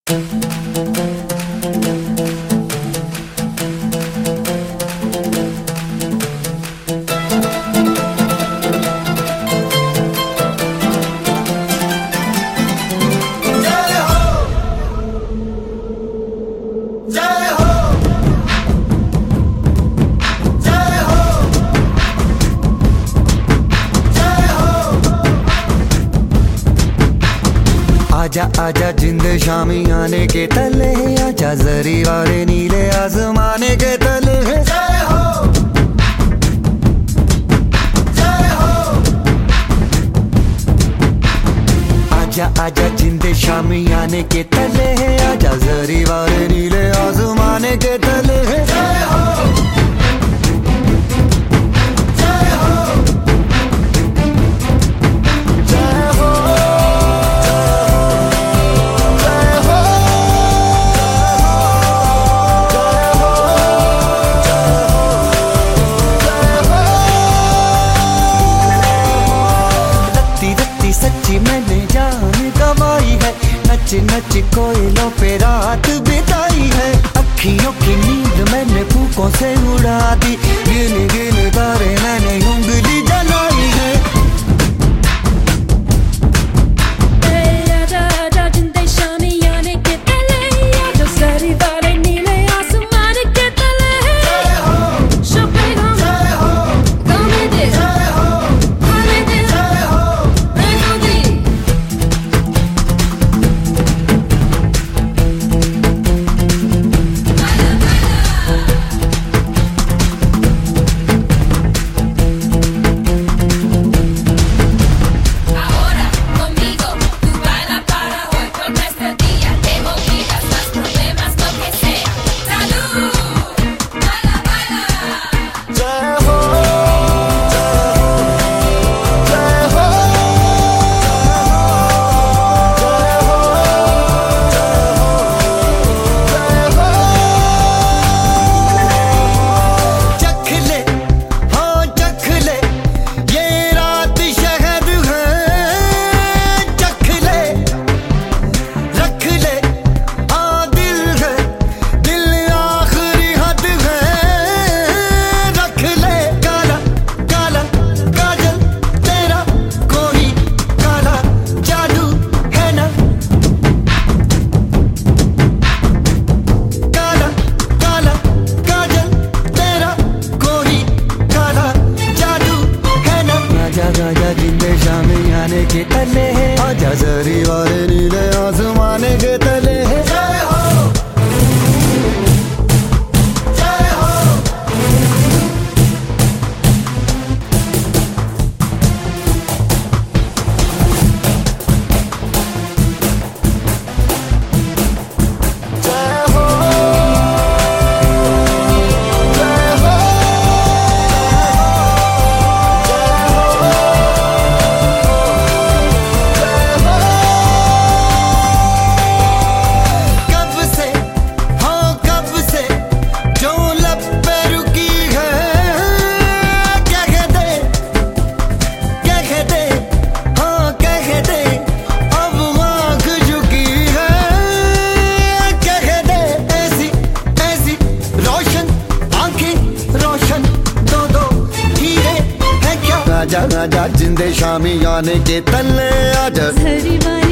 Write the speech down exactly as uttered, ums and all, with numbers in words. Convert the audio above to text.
आजा आजा जिंद शामी आने के तले, आजा जरी वाले नीले आसमाने के तले। जय हो जय हो। आजा आजा जिंद शामी आने के तले, आजा जरी वाले नीले आसमाने के तले। जय हो सच्ची मैंने जान गवाई है, नच नच कोयलों पे रात बिताई है। अखियों की नींद मैंने फूकों से उड़ा दी, गिन गिन तारे मैंने उंगली जलाई है। आजा जिंद शामी आने के तले, आजा जरी वाले नीले आसमाने के तले। जय हो जय हो। आजा आजा जिंदे शामी आने के तले, आजा